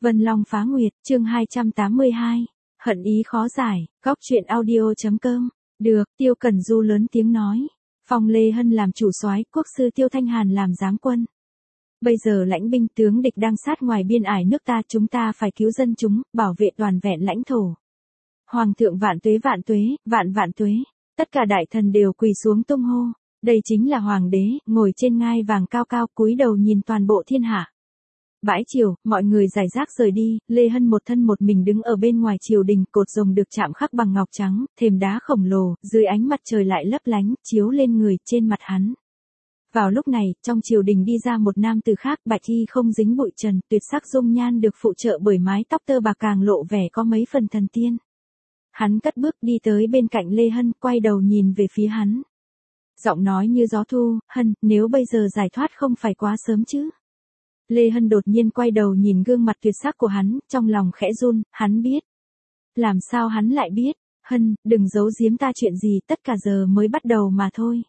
Vân Long Phá Nguyệt, chương 282. Hận ý khó giải, góc truyện audio.com. Được, Tiêu Cẩn Du lớn tiếng nói. Phong Lê Hân làm chủ soái, quốc sư Tiêu Thanh Hàn làm giám quân. Bây giờ lãnh binh tướng địch đang sát ngoài biên ải nước ta, chúng ta phải cứu dân chúng, bảo vệ toàn vẹn lãnh thổ. Hoàng thượng vạn tuế, vạn vạn tuế. Tất cả đại thần đều quỳ xuống tung hô. Đây chính là hoàng đế, ngồi trên ngai vàng cao cao, cúi đầu nhìn toàn bộ thiên hạ. Bãi triều, mọi người giải rác rời đi, Lê Hân một thân một mình đứng ở bên ngoài triều đình, cột rồng được chạm khắc bằng ngọc trắng, thềm đá khổng lồ, dưới ánh mặt trời lại lấp lánh, chiếu lên người, trên mặt hắn. Vào lúc này, trong triều đình đi ra một nam tử khác, bạch y không dính bụi trần, tuyệt sắc dung nhan được phụ trợ bởi mái tóc tơ bạc càng lộ vẻ có mấy phần thần tiên. Hắn cất bước đi tới bên cạnh Lê Hân, quay đầu nhìn về phía hắn. Giọng nói như gió thu, Hân, nếu bây giờ giải thoát không phải quá sớm chứ? Lê Hân đột nhiên quay đầu nhìn gương mặt tuyệt sắc của hắn, trong lòng khẽ run, hắn biết. Làm sao hắn lại biết? Hân, đừng giấu giếm ta chuyện gì, tất cả giờ mới bắt đầu mà thôi.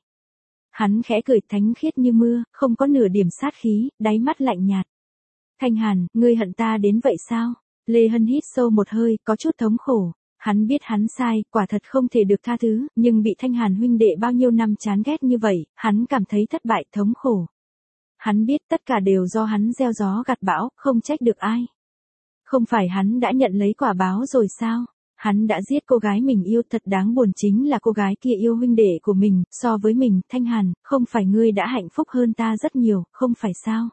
Hắn khẽ cười, thánh khiết như mưa, không có nửa điểm sát khí, đáy mắt lạnh nhạt. Thanh Hàn, ngươi hận ta đến vậy sao? Lê Hân hít sâu một hơi, có chút thống khổ. Hắn biết hắn sai, quả thật không thể được tha thứ, nhưng bị Thanh Hàn huynh đệ bao nhiêu năm chán ghét như vậy, hắn cảm thấy thất bại, thống khổ. Hắn biết tất cả đều do hắn gieo gió gặt bão, không trách được ai. Không phải hắn đã nhận lấy quả báo rồi sao? Hắn đã giết cô gái mình yêu, thật đáng buồn, chính là cô gái kia yêu huynh đệ của mình, so với mình, Thanh Hàn, không phải ngươi đã hạnh phúc hơn ta rất nhiều, không phải sao?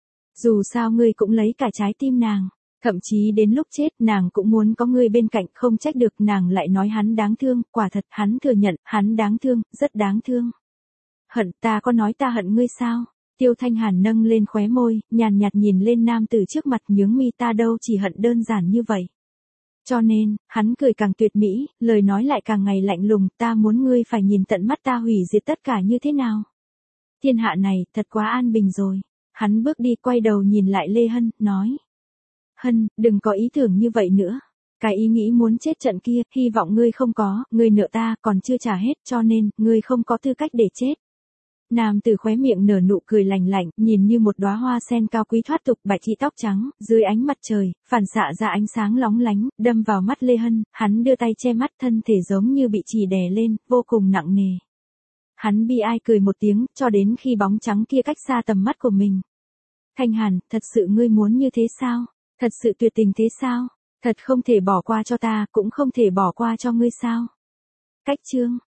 Dù sao ngươi cũng lấy cả trái tim nàng. Thậm chí đến lúc chết nàng cũng muốn có ngươi bên cạnh, không trách được nàng lại nói hắn đáng thương, quả thật hắn thừa nhận, hắn đáng thương, rất đáng thương. Hận, ta có nói ta hận ngươi sao? Tiêu Thanh Hàn nâng lên khóe môi, nhàn nhạt nhìn lên nam tử trước mặt, nhướng mi, ta đâu chỉ hận đơn giản như vậy. Cho nên, hắn cười càng tuyệt mỹ, lời nói lại càng ngày lạnh lùng, ta muốn ngươi phải nhìn tận mắt ta hủy diệt tất cả như thế nào. Thiên hạ này, thật quá an bình rồi. Hắn bước đi, quay đầu nhìn lại Lê Hân, nói. Hân, đừng có ý tưởng như vậy nữa. Cái ý nghĩ muốn chết trận kia, hy vọng ngươi không có, ngươi nợ ta, còn chưa trả hết, cho nên, ngươi không có tư cách để chết. Nam tử khóe miệng nở nụ cười lạnh lạnh, nhìn như một đóa hoa sen cao quý thoát tục, bạch y tóc trắng, dưới ánh mặt trời, phản xạ ra ánh sáng lóng lánh, đâm vào mắt Lê Hân, hắn đưa tay che mắt, thân thể giống như bị chì đè lên, vô cùng nặng nề. Hắn bi ai cười một tiếng, cho đến khi bóng trắng kia cách xa tầm mắt của mình. Thanh Hàn, thật sự ngươi muốn như thế sao? Thật sự tuyệt tình thế sao? Thật không thể bỏ qua cho ta, cũng không thể bỏ qua cho ngươi sao? Cách chương